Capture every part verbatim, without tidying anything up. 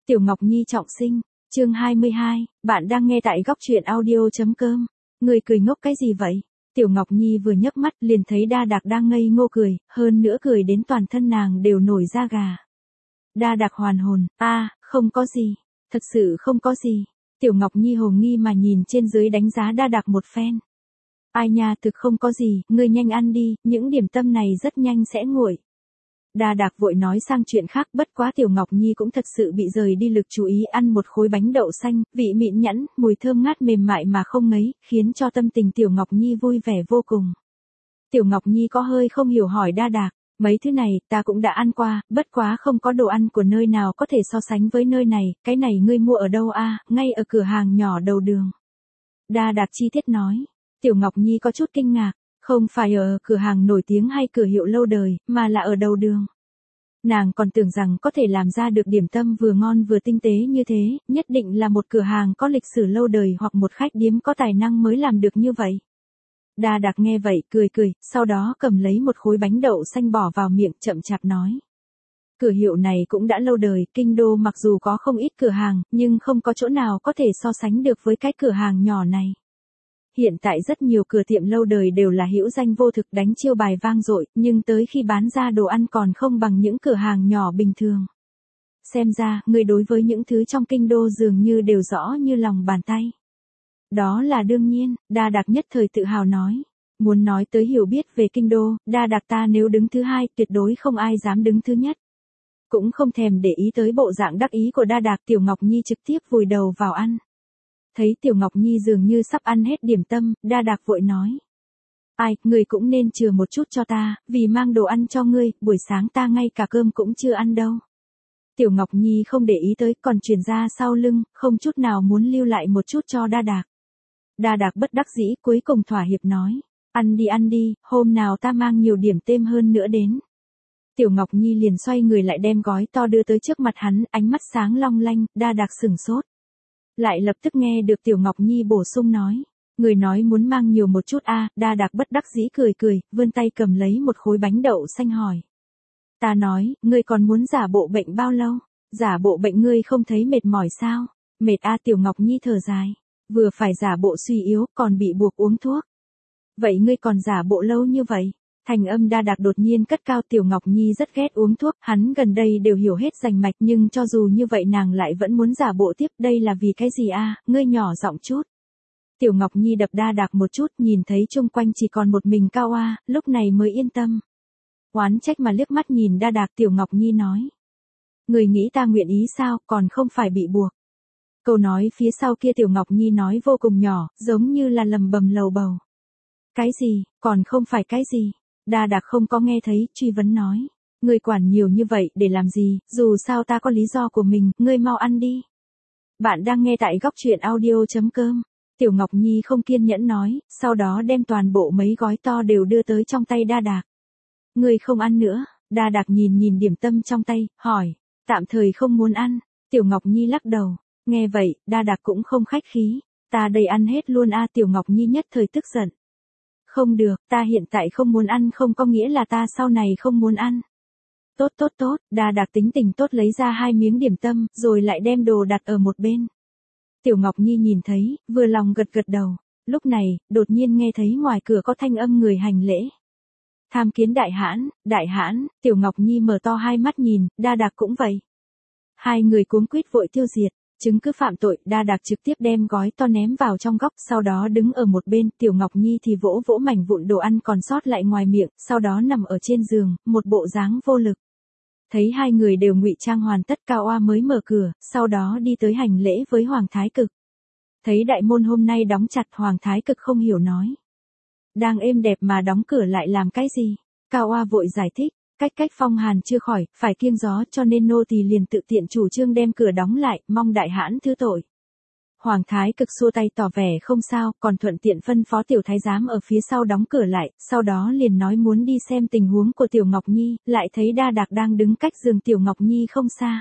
Tiểu Ngọc Nhi trọng sinh, chương hai mươi hai, bạn đang nghe tại góc truyện audio.com. Người cười ngốc cái gì vậy? Tiểu Ngọc Nhi vừa nhấc mắt liền thấy Đa Đạc đang ngây ngô cười, hơn nữa cười đến toàn thân nàng đều nổi da gà. Đa Đạc hoàn hồn, a, à, không có gì, thật sự không có gì. Tiểu Ngọc Nhi hồ nghi mà nhìn trên dưới đánh giá Đa Đạc một phen. Ai nha, thực không có gì, ngươi nhanh ăn đi, những điểm tâm này rất nhanh sẽ nguội. Đa Đạc vội nói sang chuyện khác, bất quá Tiểu Ngọc Nhi cũng thật sự bị rời đi lực chú ý, ăn một khối bánh đậu xanh, vị mịn nhẵn, mùi thơm ngát mềm mại mà không ngấy, khiến cho tâm tình Tiểu Ngọc Nhi vui vẻ vô cùng. Tiểu Ngọc Nhi có hơi không hiểu hỏi Đa Đạc, mấy thứ này ta cũng đã ăn qua, bất quá không có đồ ăn của nơi nào có thể so sánh với nơi này, cái này ngươi mua ở đâu a? Ngay ở cửa hàng nhỏ đầu đường. Đa Đạc chi tiết nói. Tiểu Ngọc Nhi có chút kinh ngạc. Không phải ở cửa hàng nổi tiếng hay cửa hiệu lâu đời, mà là ở đầu đường. Nàng còn tưởng rằng có thể làm ra được điểm tâm vừa ngon vừa tinh tế như thế, nhất định là một cửa hàng có lịch sử lâu đời hoặc một khách điếm có tài năng mới làm được như vậy. Đa Đạc nghe vậy, cười cười, sau đó cầm lấy một khối bánh đậu xanh bỏ vào miệng, chậm chạp nói. Cửa hiệu này cũng đã lâu đời, kinh đô mặc dù có không ít cửa hàng, nhưng không có chỗ nào có thể so sánh được với cái cửa hàng nhỏ này. Hiện tại rất nhiều cửa tiệm lâu đời đều là hữu danh vô thực, đánh chiêu bài vang dội, nhưng tới khi bán ra đồ ăn còn không bằng những cửa hàng nhỏ bình thường. Xem ra, người đối với những thứ trong kinh đô dường như đều rõ như lòng bàn tay. Đó là đương nhiên, Đa Đạc nhất thời tự hào nói. Muốn nói tới hiểu biết về kinh đô, Đa Đạc ta nếu đứng thứ hai, tuyệt đối không ai dám đứng thứ nhất. Cũng không thèm để ý tới bộ dạng đắc ý của Đa Đạc, Tiểu Ngọc Nhi trực tiếp vùi đầu vào ăn. Thấy Tiểu Ngọc Nhi dường như sắp ăn hết điểm tâm, Đa Đạc vội nói. Ai, người cũng nên chừa một chút cho ta, vì mang đồ ăn cho ngươi, buổi sáng ta ngay cả cơm cũng chưa ăn đâu. Tiểu Ngọc Nhi không để ý tới, còn truyền ra sau lưng, không chút nào muốn lưu lại một chút cho Đa Đạc. Đa Đạc bất đắc dĩ cuối cùng thỏa hiệp nói. Ăn đi ăn đi, hôm nào ta mang nhiều điểm thêm hơn nữa đến. Tiểu Ngọc Nhi liền xoay người lại đem gói to đưa tới trước mặt hắn, ánh mắt sáng long lanh, Đa Đạc sửng sốt. Lại lập tức nghe được Tiểu Ngọc Nhi bổ sung nói. Người nói muốn mang nhiều một chút a, à, Đa Đạc bất đắc dĩ cười cười, vươn tay cầm lấy một khối bánh đậu xanh hỏi. Ta nói, ngươi còn muốn giả bộ bệnh bao lâu? Giả bộ bệnh ngươi không thấy mệt mỏi sao? Mệt a, à, Tiểu Ngọc Nhi thở dài. Vừa phải giả bộ suy yếu, còn bị buộc uống thuốc. Vậy ngươi còn giả bộ lâu như vậy? Thành âm Đa Đạc đột nhiên cất cao. Tiểu Ngọc Nhi rất ghét uống thuốc, hắn gần đây đều hiểu hết rành mạch, nhưng cho dù như vậy nàng lại vẫn muốn giả bộ tiếp, đây là vì cái gì a? À? Ngươi nhỏ giọng chút. Tiểu Ngọc Nhi đập Đa Đạc một chút, nhìn thấy chung quanh chỉ còn một mình Cao A, lúc này mới yên tâm. Oán trách mà liếc mắt nhìn Đa Đạc, Tiểu Ngọc Nhi nói. Người nghĩ ta nguyện ý sao, còn không phải bị buộc. Câu nói phía sau kia Tiểu Ngọc Nhi nói vô cùng nhỏ, giống như là lầm bầm lầu bầu. Cái gì, còn không phải cái gì? Đa Đạc không có nghe thấy, truy vấn nói. Ngươi quản nhiều như vậy để làm gì, dù sao ta có lý do của mình, ngươi mau ăn đi. Bạn đang nghe tại góc truyện audio.com. Tiểu Ngọc Nhi không kiên nhẫn nói, sau đó đem toàn bộ mấy gói to đều đưa tới trong tay Đa Đạc. Ngươi không ăn nữa? Đa Đạc nhìn nhìn điểm tâm trong tay, hỏi. Tạm thời không muốn ăn. Tiểu Ngọc Nhi lắc đầu. Nghe vậy, Đa Đạc cũng không khách khí. Ta đây ăn hết luôn a, à, Tiểu Ngọc Nhi nhất thời tức giận. Không được, ta hiện tại không muốn ăn không có nghĩa là ta sau này không muốn ăn. Tốt tốt tốt, Đa Đạc tính tình tốt lấy ra hai miếng điểm tâm, rồi lại đem đồ đặt ở một bên. Tiểu Ngọc Nhi nhìn thấy, vừa lòng gật gật đầu. Lúc này, đột nhiên nghe thấy ngoài cửa có thanh âm người hành lễ. Tham kiến đại hãn, đại hãn, Tiểu Ngọc Nhi mở to hai mắt nhìn, Đa Đạc cũng vậy. Hai người cuống quýt vội tiêu diệt. Chứng cứ phạm tội, Đa Đạc trực tiếp đem gói to ném vào trong góc, sau đó đứng ở một bên, Tiểu Ngọc Nhi thì vỗ vỗ mảnh vụn đồ ăn còn sót lại ngoài miệng, sau đó nằm ở trên giường, một bộ dáng vô lực. Thấy hai người đều ngụy trang hoàn tất, Cao Oa mới mở cửa, sau đó đi tới hành lễ với Hoàng Thái Cực. Thấy đại môn hôm nay đóng chặt, Hoàng Thái Cực không hiểu nói. Đang êm đẹp mà đóng cửa lại làm cái gì? Cao Oa vội giải thích. Cách cách phong hàn chưa khỏi, phải kiêng gió cho nên nô tỳ liền tự tiện chủ trương đem cửa đóng lại, mong đại hãn thứ tội. Hoàng Thái Cực xua tay tỏ vẻ không sao, còn thuận tiện phân phó tiểu thái giám ở phía sau đóng cửa lại, sau đó liền nói muốn đi xem tình huống của Tiểu Ngọc Nhi, lại thấy Đa Đạc đang đứng cách giường Tiểu Ngọc Nhi không xa.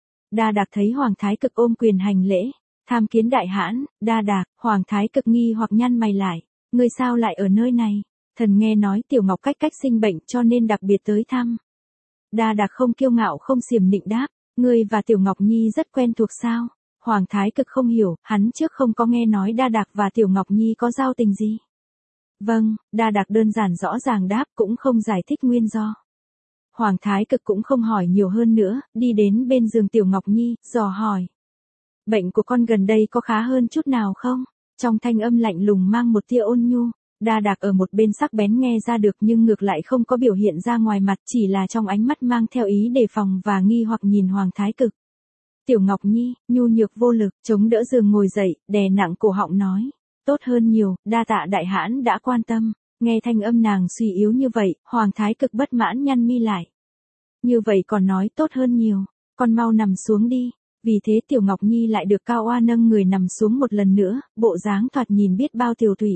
Đa Đạc thấy Hoàng Thái Cực ôm quyền hành lễ, tham kiến đại hãn. Đa Đạc, Hoàng Thái Cực nghi hoặc nhăn mày lại, ngươi sao lại ở nơi này? Thần nghe nói Tiểu Ngọc cách cách sinh bệnh cho nên đặc biệt tới thăm. Đa Đạc không kiêu ngạo không xiểm nịnh đáp, Ngươi và Tiểu Ngọc Nhi rất quen thuộc sao? Hoàng Thái Cực không hiểu, hắn trước không có nghe nói Đa Đạc và Tiểu Ngọc Nhi có giao tình gì. Vâng, Đa Đạc đơn giản rõ ràng đáp, cũng không giải thích nguyên do. Hoàng Thái Cực cũng không hỏi nhiều hơn nữa, đi đến bên giường Tiểu Ngọc Nhi, dò hỏi. Bệnh của con gần đây có khá hơn chút nào không? Trong thanh âm lạnh lùng mang một tia ôn nhu. Đa Đạc ở một bên sắc bén nghe ra được nhưng ngược lại không có biểu hiện ra ngoài mặt, chỉ là trong ánh mắt mang theo ý đề phòng và nghi hoặc nhìn Hoàng Thái Cực. Tiểu Ngọc Nhi, nhu nhược vô lực, chống đỡ giường ngồi dậy, đè nặng cổ họng nói. Tốt hơn nhiều, đa tạ đại hãn đã quan tâm. Nghe thanh âm nàng suy yếu như vậy, Hoàng Thái Cực bất mãn nhăn mi lại. Như vậy còn nói tốt hơn nhiều, con mau nằm xuống đi. Vì thế Tiểu Ngọc Nhi lại được Cao Oa nâng người nằm xuống một lần nữa, bộ dáng thoạt nhìn biết bao tiều tụy.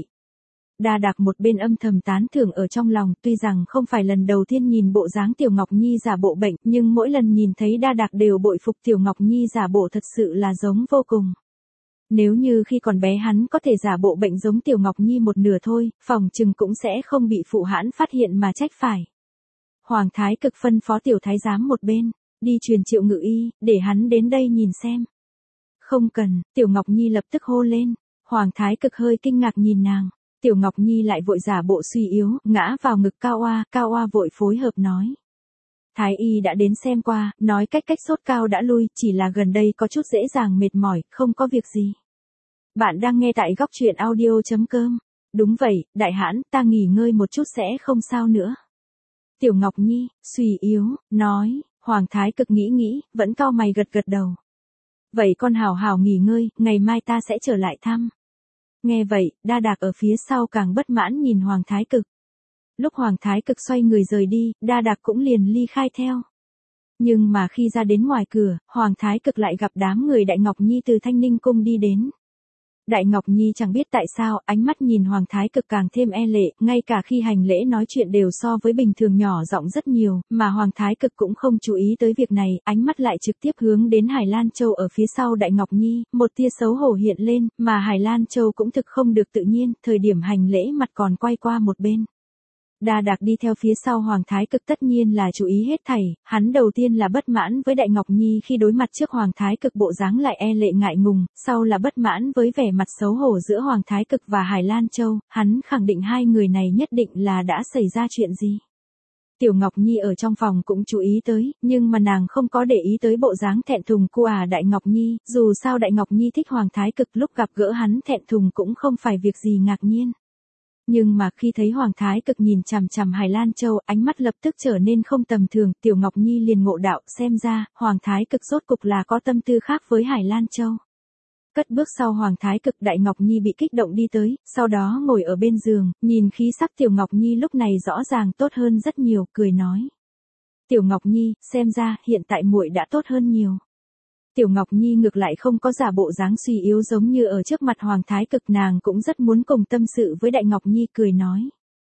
Đa Đạc một bên âm thầm tán thưởng ở trong lòng, tuy rằng không phải lần đầu tiên nhìn bộ dáng Tiểu Ngọc Nhi giả bộ bệnh, nhưng mỗi lần nhìn thấy Đa Đạc đều bội phục Tiểu Ngọc Nhi giả bộ thật sự là giống vô cùng. Nếu như khi còn bé hắn có thể giả bộ bệnh giống Tiểu Ngọc Nhi một nửa thôi, phòng chừng cũng sẽ không bị phụ hãn phát hiện mà trách phải. Hoàng Thái Cực phân phó Tiểu Thái giám một bên, đi truyền Triệu Ngự Y, để hắn đến đây nhìn xem. Không cần, Tiểu Ngọc Nhi lập tức hô lên. Hoàng Thái Cực hơi kinh ngạc nhìn nàng. Tiểu Ngọc Nhi lại vội giả bộ suy yếu, ngã vào ngực Cao Oa, Cao Oa vội phối hợp nói. Thái y đã đến xem qua, nói cách cách sốt cao đã lui, chỉ là gần đây có chút dễ dàng mệt mỏi, không có việc gì. Bạn đang nghe tại góc truyện audio.com. Đúng vậy, đại hãn, ta nghỉ ngơi một chút sẽ không sao nữa. Tiểu Ngọc Nhi, suy yếu, nói, Hoàng Thái Cực nghĩ nghĩ, vẫn cau mày gật gật đầu. Vậy con hào hào nghỉ ngơi, ngày mai ta sẽ trở lại thăm. Nghe vậy, Đa Đạc ở phía sau càng bất mãn nhìn Hoàng Thái Cực. Lúc Hoàng Thái Cực xoay người rời đi, Đa Đạc cũng liền ly khai theo. Nhưng mà khi ra đến ngoài cửa, Hoàng Thái Cực lại gặp đám người Đại Ngọc Nhi từ Thanh Ninh Cung đi đến. Đại Ngọc Nhi chẳng biết tại sao, ánh mắt nhìn Hoàng Thái Cực càng thêm e lệ, ngay cả khi hành lễ nói chuyện đều so với bình thường nhỏ giọng rất nhiều, mà Hoàng Thái Cực cũng không chú ý tới việc này, ánh mắt lại trực tiếp hướng đến Hải Lan Châu ở phía sau Đại Ngọc Nhi, một tia xấu hổ hiện lên, mà Hải Lan Châu cũng thực không được tự nhiên, thời điểm hành lễ mặt còn quay qua một bên. Đa Đạc đi theo phía sau Hoàng Thái Cực tất nhiên là chú ý hết thảy, hắn đầu tiên là bất mãn với Đại Ngọc Nhi khi đối mặt trước Hoàng Thái Cực bộ dáng lại e lệ ngại ngùng, sau là bất mãn với vẻ mặt xấu hổ giữa Hoàng Thái Cực và Hải Lan Châu, hắn khẳng định hai người này nhất định là đã xảy ra chuyện gì. Tiểu Ngọc Nhi ở trong phòng cũng chú ý tới, nhưng mà nàng không có để ý tới bộ dáng thẹn thùng của à Đại Ngọc Nhi, dù sao Đại Ngọc Nhi thích Hoàng Thái Cực lúc gặp gỡ hắn thẹn thùng cũng không phải việc gì ngạc nhiên. Nhưng mà khi thấy Hoàng Thái Cực nhìn chằm chằm Hải Lan Châu, ánh mắt lập tức trở nên không tầm thường, Tiểu Ngọc Nhi liền ngộ đạo, xem ra, Hoàng Thái Cực rốt cục là có tâm tư khác với Hải Lan Châu. Cất bước sau Hoàng Thái Cực, Đại Ngọc Nhi bị kích động đi tới, sau đó ngồi ở bên giường, nhìn khí sắc Tiểu Ngọc Nhi lúc này rõ ràng tốt hơn rất nhiều, cười nói. Tiểu Ngọc Nhi, xem ra, hiện tại muội đã tốt hơn nhiều. Tiểu Ngọc Nhi ngược lại không có giả bộ dáng suy yếu giống như ở trước mặt Hoàng Thái Cực, nàng cũng rất muốn cùng tâm sự với Đại Ngọc Nhi, cười nói.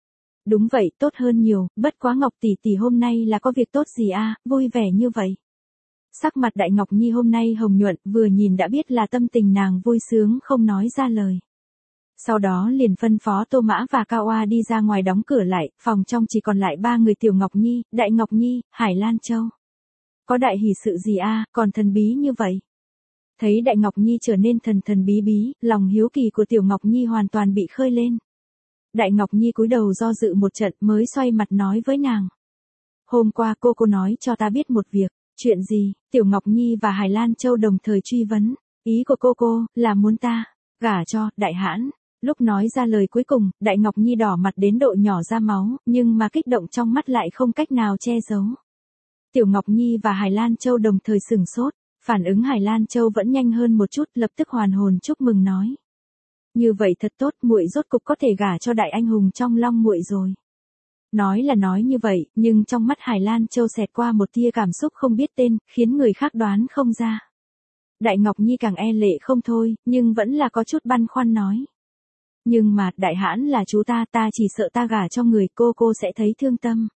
Đúng vậy, tốt hơn nhiều, bất quá Ngọc tỷ tỷ hôm nay là có việc tốt gì a, vui vẻ như vậy. Sắc mặt Đại Ngọc Nhi hôm nay hồng nhuận, vừa nhìn đã biết là tâm tình nàng vui sướng không nói ra lời. Sau đó liền phân phó Tô Mã và Cao Oa đi ra ngoài đóng cửa lại, phòng trong chỉ còn lại ba người Tiểu Ngọc Nhi, Đại Ngọc Nhi, Hải Lan Châu. Có đại hỷ sự gì a, còn thần bí như vậy? Thấy Đại Ngọc Nhi trở nên thần thần bí bí, lòng hiếu kỳ của Tiểu Ngọc Nhi hoàn toàn bị khơi lên. Đại Ngọc Nhi cúi đầu do dự một trận mới xoay mặt nói với nàng. Hôm qua cô cô nói cho ta biết một việc. Chuyện gì? Tiểu Ngọc Nhi và Hải Lan Châu đồng thời truy vấn. Ý của cô cô, là muốn ta gả cho, đại hãn. Lúc nói ra lời cuối cùng, Đại Ngọc Nhi đỏ mặt đến độ nhỏ ra máu, nhưng mà kích động trong mắt lại không cách nào che giấu. Tiểu Ngọc Nhi và Hải Lan Châu đồng thời sửng sốt, phản ứng Hải Lan Châu vẫn nhanh hơn một chút, lập tức hoàn hồn chúc mừng nói. Như vậy thật tốt, muội rốt cục có thể gả cho đại anh hùng trong long muội rồi. Nói là nói như vậy, nhưng trong mắt Hải Lan Châu xẹt qua một tia cảm xúc không biết tên, khiến người khác đoán không ra. Đại Ngọc Nhi càng e lệ không thôi, nhưng vẫn là có chút băn khoăn nói. Nhưng mà, đại hãn là chú ta, ta chỉ sợ ta gả cho người, cô cô sẽ thấy thương tâm.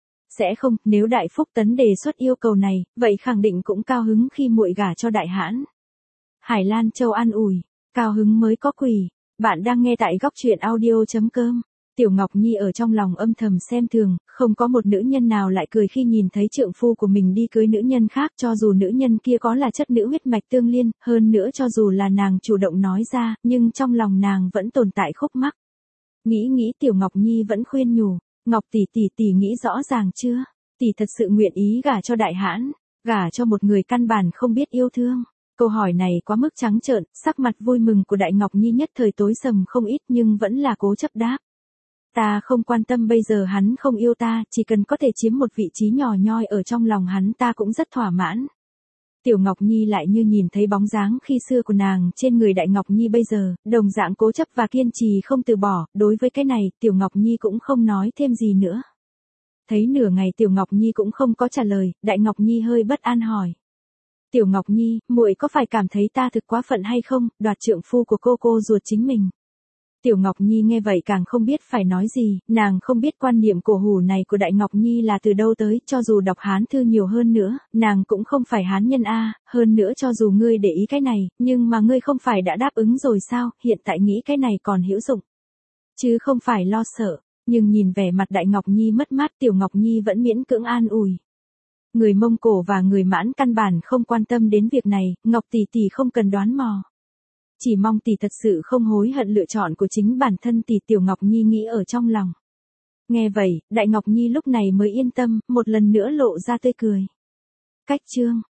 Sẽ không, nếu Đại Phúc Tấn đề xuất yêu cầu này, vậy khẳng định cũng cao hứng khi muội gả cho đại hãn. Hải Lan Châu an ủi, cao hứng mới có quỷ. Bạn đang nghe tại góc truyện audio chấm com. Tiểu Ngọc Nhi ở trong lòng âm thầm xem thường, không có một nữ nhân nào lại cười khi nhìn thấy trượng phu của mình đi cưới nữ nhân khác, cho dù nữ nhân kia có là chất nữ huyết mạch tương liên, hơn nữa cho dù là nàng chủ động nói ra, nhưng trong lòng nàng vẫn tồn tại khúc mắc. Nghĩ nghĩ Tiểu Ngọc Nhi vẫn khuyên nhủ, Ngọc tỷ tỷ tỷ nghĩ rõ ràng chưa? Tỷ thật sự nguyện ý gả cho đại hãn, gả cho một người căn bản không biết yêu thương. Câu hỏi này quá mức trắng trợn, sắc mặt vui mừng của Đại Ngọc Nhi nhất thời tối sầm không ít nhưng vẫn là cố chấp đáp. Ta không quan tâm bây giờ hắn không yêu ta, chỉ cần có thể chiếm một vị trí nhỏ nhoi ở trong lòng hắn ta cũng rất thỏa mãn. Tiểu Ngọc Nhi lại như nhìn thấy bóng dáng khi xưa của nàng trên người Đại Ngọc Nhi bây giờ, đồng dạng cố chấp và kiên trì không từ bỏ, đối với cái này, Tiểu Ngọc Nhi cũng không nói thêm gì nữa. Thấy nửa ngày Tiểu Ngọc Nhi cũng không có trả lời, Đại Ngọc Nhi hơi bất an hỏi. Tiểu Ngọc Nhi, muội có phải cảm thấy ta thực quá phận hay không, đoạt trượng phu của cô cô ruột chính mình? Tiểu Ngọc Nhi nghe vậy càng không biết phải nói gì, nàng không biết quan niệm cổ hủ này của Đại Ngọc Nhi là từ đâu tới, cho dù đọc Hán thư nhiều hơn nữa, nàng cũng không phải Hán nhân a, hơn nữa cho dù ngươi để ý cái này, nhưng mà ngươi không phải đã đáp ứng rồi sao, hiện tại nghĩ cái này còn hữu dụng. Chứ không phải lo sợ, nhưng nhìn vẻ mặt Đại Ngọc Nhi mất mát Tiểu Ngọc Nhi vẫn miễn cưỡng an ủi. Người Mông Cổ và người Mãn căn bản không quan tâm đến việc này, Ngọc tỷ tỷ không cần đoán mò. Chỉ mong tỷ thật sự không hối hận lựa chọn của chính bản thân tỷ. Tiểu Ngọc Nhi nghĩ ở trong lòng. Nghe vậy, Đại Ngọc Nhi lúc này mới yên tâm, một lần nữa lộ ra tươi cười. Cách chương